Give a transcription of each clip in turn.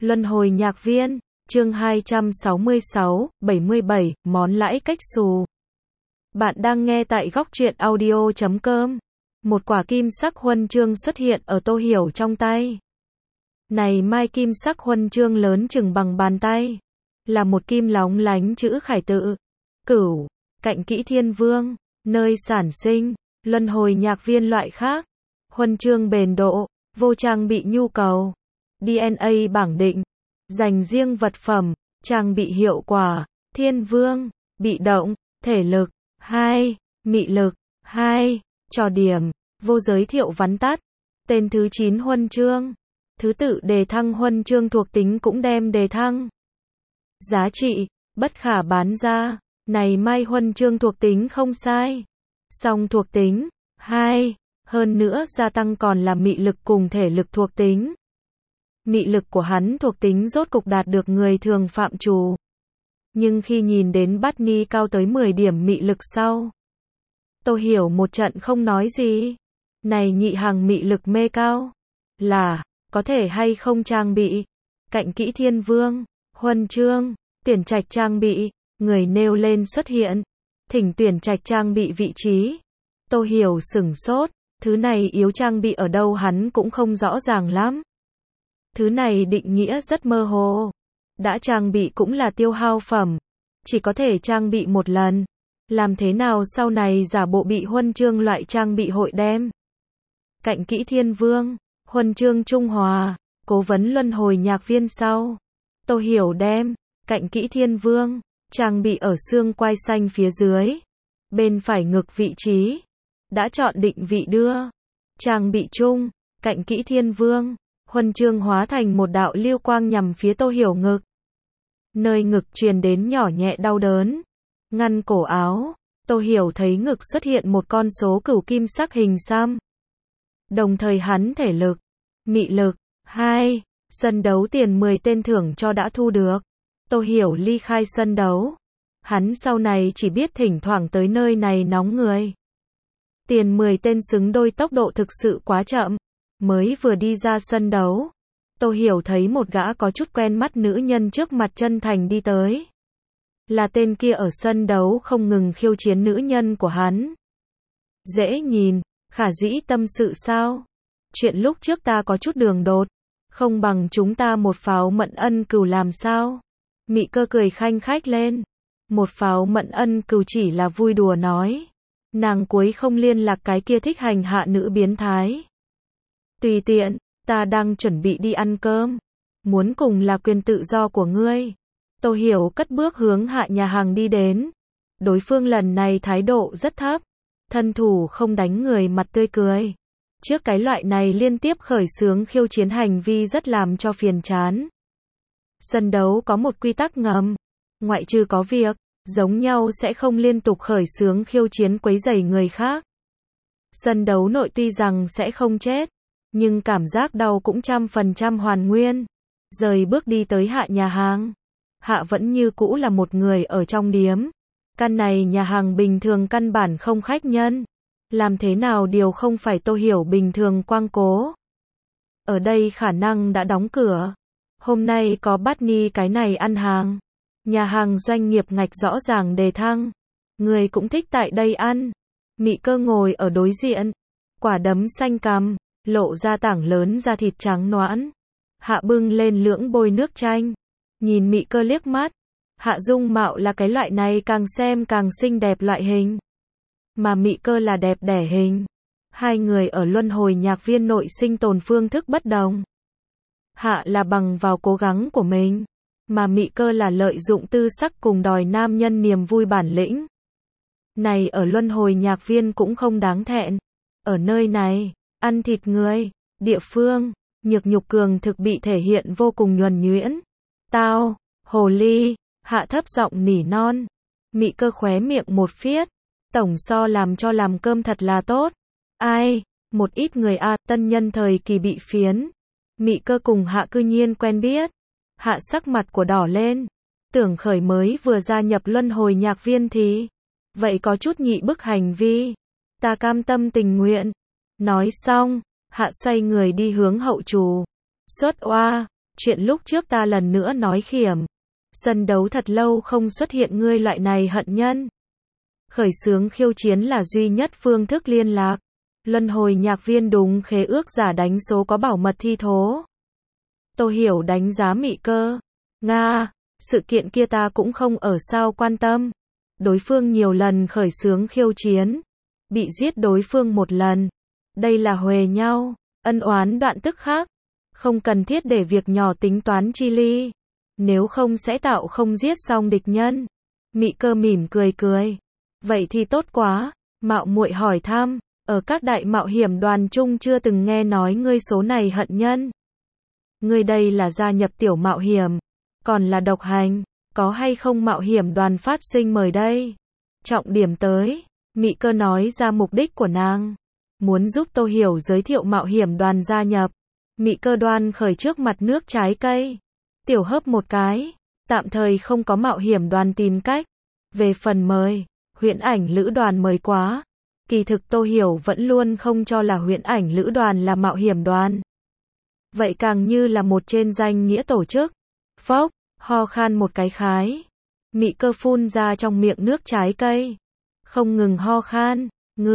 Luân hồi nhạc viên, chương 266, 77, món lãi cách xù. Bạn đang nghe tại góc truyện audio.com. Một quả kim sắc huân chương xuất hiện ở Tô Hiểu trong tay. Này mai kim sắc huân chương lớn chừng bằng bàn tay. Là một kim lóng lánh chữ khải tự. Cửu, cạnh kỹ thiên vương, nơi sản sinh, luân hồi nhạc viên loại khác. Huân chương bền độ, vô trang bị nhu cầu. DNA bảng định, dành riêng vật phẩm, trang bị hiệu quả, thiên vương, bị động, thể lực, 2, mị lực, 2, trò điểm, vô giới thiệu vắn tắt, tên thứ 9 huân chương, thứ tự đề thăng huân chương thuộc tính cũng đem đề thăng. Giá trị, bất khả bán ra, này mai huân chương thuộc tính không sai. Song thuộc tính, 2, hơn nữa gia tăng còn là mị lực cùng thể lực thuộc tính. Mị lực của hắn thuộc tính rốt cục đạt được người thường phạm trù. Nhưng khi nhìn đến Barney cao tới 10 điểm mị lực sau, Tô Hiểu một trận không nói gì. Này nhị hàng mị lực mê cao, là, có thể hay không trang bị. Cạnh kỹ thiên vương, huân chương, tuyển trạch trang bị, người nêu lên xuất hiện. Thỉnh tuyển trạch trang bị vị trí. Tô Hiểu sửng sốt, thứ này yếu trang bị ở đâu hắn cũng không rõ ràng lắm. Thứ này định nghĩa rất mơ hồ. Đã trang bị cũng là tiêu hao phẩm. Chỉ có thể trang bị một lần. Làm thế nào sau này giả bộ bị huân chương loại trang bị hội đem. Cạnh kỹ thiên vương, huân chương Trung Hòa, cố vấn luân hồi nhạc viên sau. Tô Hiểu đem, cạnh kỹ thiên vương, trang bị ở xương quai xanh phía dưới. Bên phải ngực vị trí. Đã chọn định vị đưa. Trang bị chung, cạnh kỹ thiên vương. Huân chương hóa thành một đạo lưu quang nhằm phía Tô Hiểu ngực. Nơi ngực truyền đến nhỏ nhẹ đau đớn. Ngăn cổ áo, Tô Hiểu thấy ngực xuất hiện một con số cửu kim sắc hình xăm. Đồng thời hắn thể lực, mị lực, 2, sân đấu tiền 10 tên thưởng cho đã thu được. Tô Hiểu ly khai sân đấu. Hắn sau này chỉ biết thỉnh thoảng tới nơi này nóng người. Tiền 10 tên xứng đôi tốc độ thực sự quá chậm. Mới vừa đi ra sân đấu, Tô Hiểu thấy một gã có chút quen mắt nữ nhân trước mặt chân thành đi tới. Là tên kia ở sân đấu không ngừng khiêu chiến nữ nhân của hắn. Dễ nhìn, khả dĩ tâm sự sao? Chuyện lúc trước ta có chút đường đột, không bằng chúng ta một pháo mận ân cừu làm sao? Mị Cơ cười khanh khách lên. Một pháo mận ân cừu chỉ là vui đùa nói. Nàng cuối không liên lạc cái kia thích hành hạ nữ biến thái. Tùy tiện, ta đang chuẩn bị đi ăn cơm. Muốn cùng là quyền tự do của ngươi. Tô Hiểu cất bước hướng hạ nhà hàng đi đến. Đối phương lần này thái độ rất thấp. Thân thủ không đánh người mặt tươi cười. Trước cái loại này liên tiếp khởi xướng khiêu chiến hành vi rất làm cho phiền chán. Sân đấu có một quy tắc ngầm. Ngoại trừ có việc, giống nhau sẽ không liên tục khởi xướng khiêu chiến quấy rầy người khác. Sân đấu nội tuy rằng sẽ không chết. Nhưng cảm giác đau cũng 100% hoàn nguyên. Rời bước đi tới hạ nhà hàng. Hạ vẫn như cũ là một người ở trong điếm. Căn này nhà hàng bình thường căn bản không khách nhân. Làm thế nào điều không phải Tô Hiểu bình thường quang cố. Ở đây khả năng đã đóng cửa. Hôm nay có Barney cái này ăn hàng. Nhà hàng doanh nghiệp ngạch rõ ràng đề thăng. Người cũng thích tại đây ăn. Mị Cơ ngồi ở đối diện. Quả đấm xanh cằm. Lộ ra tảng lớn da thịt trắng nõn. Hạ bưng lên lưỡng bôi nước chanh. Nhìn Mị Cơ liếc mắt. Hạ dung mạo là cái loại này càng xem càng xinh đẹp loại hình. Mà Mị Cơ là đẹp đẻ hình. Hai người ở luân hồi nhạc viên nội sinh tồn phương thức bất đồng. Hạ là bằng vào cố gắng của mình. Mà Mị Cơ là lợi dụng tư sắc cùng đòi nam nhân niềm vui bản lĩnh. Này ở luân hồi nhạc viên cũng không đáng thẹn. Ở nơi này, ăn thịt người, địa phương, nhược nhục cường thực bị thể hiện vô cùng nhuần nhuyễn. Tao, hồ ly, hạ thấp giọng nỉ non. Mị Cơ khóe miệng một phiết. Tổng so làm cho làm cơm thật là tốt. Ai, một ít người tân nhân thời kỳ bị phiến. Mị Cơ cùng Hạ cư nhiên quen biết. Hạ sắc mặt của đỏ lên. Tưởng khởi mới vừa gia nhập luân hồi nhạc viên thì. Vậy có chút nhị bức hành vi. Ta cam tâm tình nguyện. Nói xong, Hạ xoay người đi hướng hậu trù. Xuất oa, Chuyện lúc trước ta lần nữa nói khiểm. Sân đấu thật lâu không xuất hiện ngươi loại này hận nhân. Khởi xướng khiêu chiến là duy nhất phương thức liên lạc. Luân hồi nhạc viên đúng khế ước giả đánh số có bảo mật thi thố. Tô Hiểu đánh giá Mị Cơ. Nga, sự kiện kia ta cũng không ở sao quan tâm. Đối phương nhiều lần khởi xướng khiêu chiến. Bị giết đối phương một lần. Đây là huề nhau, ân oán đoạn tức khác. Không cần thiết để việc nhỏ tính toán chi ly. Nếu không sẽ tạo không giết xong địch nhân. Mị Cơ mỉm cười cười. Vậy thì tốt quá. Mạo muội hỏi thăm, ở các đại mạo hiểm đoàn chung chưa từng nghe nói ngươi số này hận nhân. Ngươi đây là gia nhập tiểu mạo hiểm, còn là độc hành, có hay không mạo hiểm đoàn phát sinh mời đây? Trọng điểm tới, Mị Cơ nói ra mục đích của nàng. Muốn giúp Tô Hiểu giới thiệu mạo hiểm đoàn gia nhập. Mị Cơ đoan khởi trước mặt nước trái cây. Tiểu hớp một cái, tạm thời không có mạo hiểm đoàn tìm cách. Về phần mời, huyễn ảnh lữ đoàn mời quá. Kỳ thực Tô Hiểu vẫn luôn không cho là huyễn ảnh lữ đoàn là mạo hiểm đoàn. Vậy càng như là một trên danh nghĩa tổ chức. Phốc, ho khan một cái khái. Mị Cơ phun ra trong miệng nước trái cây. Không ngừng ho khan.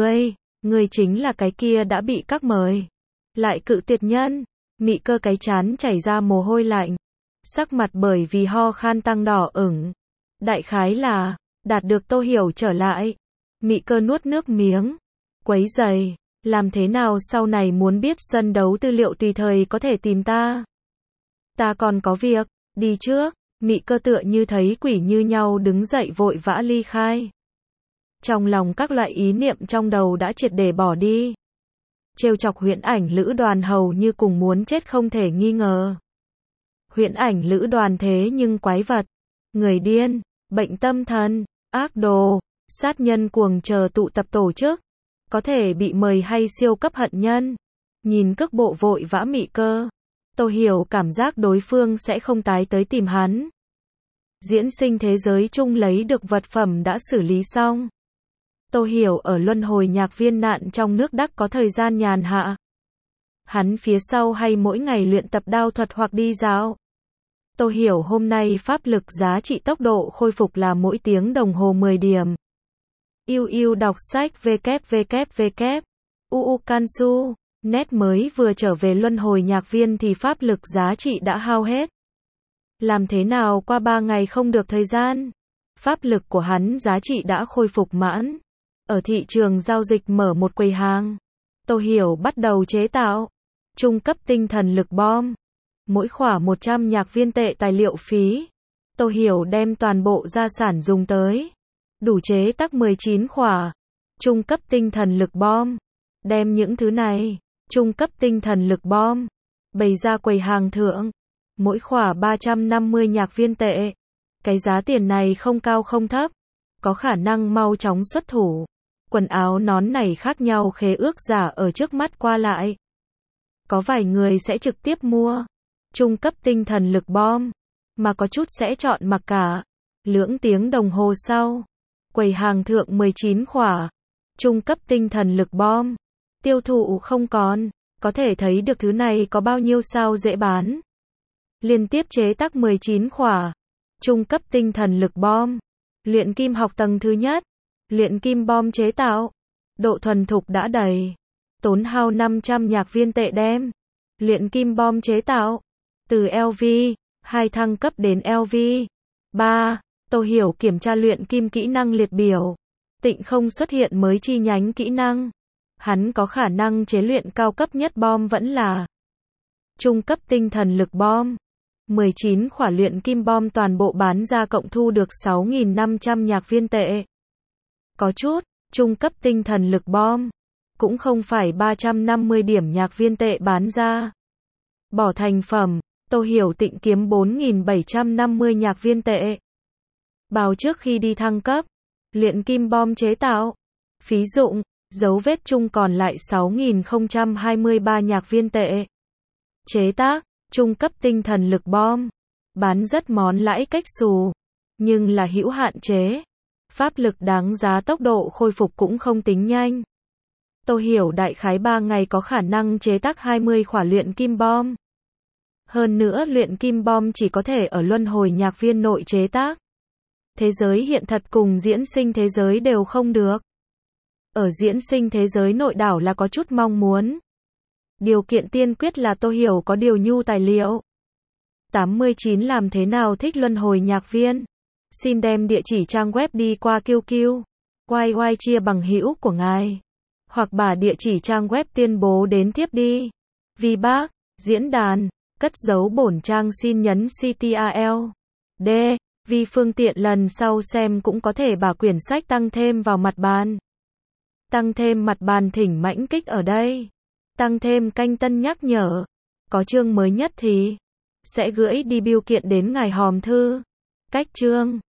Ngươi chính là cái kia đã bị các mời. Lại cự tuyệt nhân. Mị Cơ cái chán chảy ra mồ hôi lạnh. Sắc mặt bởi vì ho khan tăng đỏ ửng. Đại khái là, đạt được Tô Hiểu trở lại. Mị Cơ nuốt nước miếng. Quấy giày, làm thế nào sau này muốn biết sân đấu tư liệu tùy thời có thể tìm ta. Ta còn có việc, đi trước. Mị Cơ tựa như thấy quỷ như nhau đứng dậy vội vã ly khai. Trong lòng các loại ý niệm trong đầu đã triệt để bỏ đi. Trêu chọc huyễn ảnh lữ đoàn hầu như cùng muốn chết không thể nghi ngờ. Huyễn ảnh lữ đoàn thế nhưng quái vật, người điên, bệnh tâm thần, ác đồ, sát nhân cuồng chờ tụ tập tổ chức, có thể bị mời hay siêu cấp hận nhân. Nhìn cước bộ vội vã Mị Cơ, Tô Hiểu cảm giác đối phương sẽ không tái tới tìm hắn. Diễn sinh thế giới chung lấy được vật phẩm đã xử lý xong. Tô Hiểu ở luân hồi nhạc viên nạn trong nước Đắc có thời gian nhàn hạ. Hắn phía sau hay mỗi ngày luyện tập đao thuật hoặc đi dạo. Tô Hiểu hôm nay pháp lực giá trị tốc độ khôi phục là mỗi tiếng đồng hồ 10 điểm. Yêu đọc sách www. Kansu. Net mới vừa trở về luân hồi nhạc viên thì pháp lực giá trị đã hao hết. Làm thế nào qua 3 ngày không được thời gian? Pháp lực của hắn giá trị đã khôi phục mãn. Ở thị trường giao dịch mở một quầy hàng. Tô Hiểu bắt đầu chế tạo trung cấp tinh thần lực bom. Mỗi khỏa 100 nhạc viên tệ tài liệu phí. Tô Hiểu đem toàn bộ gia sản dùng tới. Đủ chế tác 19 khỏa trung cấp tinh thần lực bom. Đem những thứ này, trung cấp tinh thần lực bom, bày ra quầy hàng thượng. Mỗi khỏa 350 nhạc viên tệ. Cái giá tiền này không cao không thấp. Có khả năng mau chóng xuất thủ. Quần áo nón này khác nhau khế ước giả ở trước mắt qua lại. Có vài người sẽ trực tiếp mua trung cấp tinh thần lực bom, mà có chút sẽ chọn mặc cả. Lưỡng tiếng đồng hồ sau, quầy hàng thượng 19 khỏa trung cấp tinh thần lực bom tiêu thụ không còn. Có thể thấy được thứ này có bao nhiêu sao dễ bán. Liên tiếp chế tác 19 khỏa trung cấp tinh thần lực bom. Luyện kim học tầng thứ nhất. Luyện kim bom chế tạo. Độ thuần thục đã đầy. Tốn hao 500 nhạc viên tệ đem. Luyện kim bom chế tạo. Từ LV 2 thăng cấp đến LV 3. Tô Hiểu kiểm tra luyện kim kỹ năng liệt biểu. Tịnh không xuất hiện mới chi nhánh kỹ năng. Hắn có khả năng chế luyện cao cấp nhất bom vẫn là trung cấp tinh thần lực bom. 19 khỏa luyện kim bom toàn bộ bán ra cộng thu được 6.500 nhạc viên tệ. Có chút, trung cấp tinh thần lực bom. Cũng không phải 350 điểm nhạc viên tệ bán ra. Bỏ thành phẩm, Tô Hiểu tịnh kiếm 4.750 nhạc viên tệ. Bào trước khi đi thăng cấp. Luyện kim bom chế tạo. Phí dụng, dấu vết chung còn lại 6.023 nhạc viên tệ. Chế tác, trung cấp tinh thần lực bom. Bán rất món lãi cách xù. Nhưng là hữu hạn chế. Pháp lực đáng giá tốc độ khôi phục cũng không tính nhanh. Tô Hiểu đại khái 3 ngày có khả năng chế tác 20 khỏa luyện kim bom. Hơn nữa luyện kim bom chỉ có thể ở luân hồi nhạc viên nội chế tác. Thế giới hiện thật cùng diễn sinh thế giới đều không được. Ở diễn sinh thế giới nội đảo là có chút mong muốn. Điều kiện tiên quyết là Tô Hiểu có điều nhu tài liệu. 89 làm thế nào thích luân hồi nhạc viên? Xin đem địa chỉ trang web đi qua QQ. YY chia bằng hữu của ngài. Hoặc bà địa chỉ trang web tuyên bố đến tiếp đi. Vì bác, diễn đàn, cất giấu bổn trang xin nhấn CTRL. D. Vì phương tiện lần sau xem cũng có thể bà quyển sách tăng thêm vào mặt bàn. Tăng thêm mặt bàn thỉnh mãnh kích ở đây. Tăng thêm canh tân nhắc nhở. Có chương mới nhất thì sẽ gửi đi bưu kiện đến ngài hòm thư. Cách chương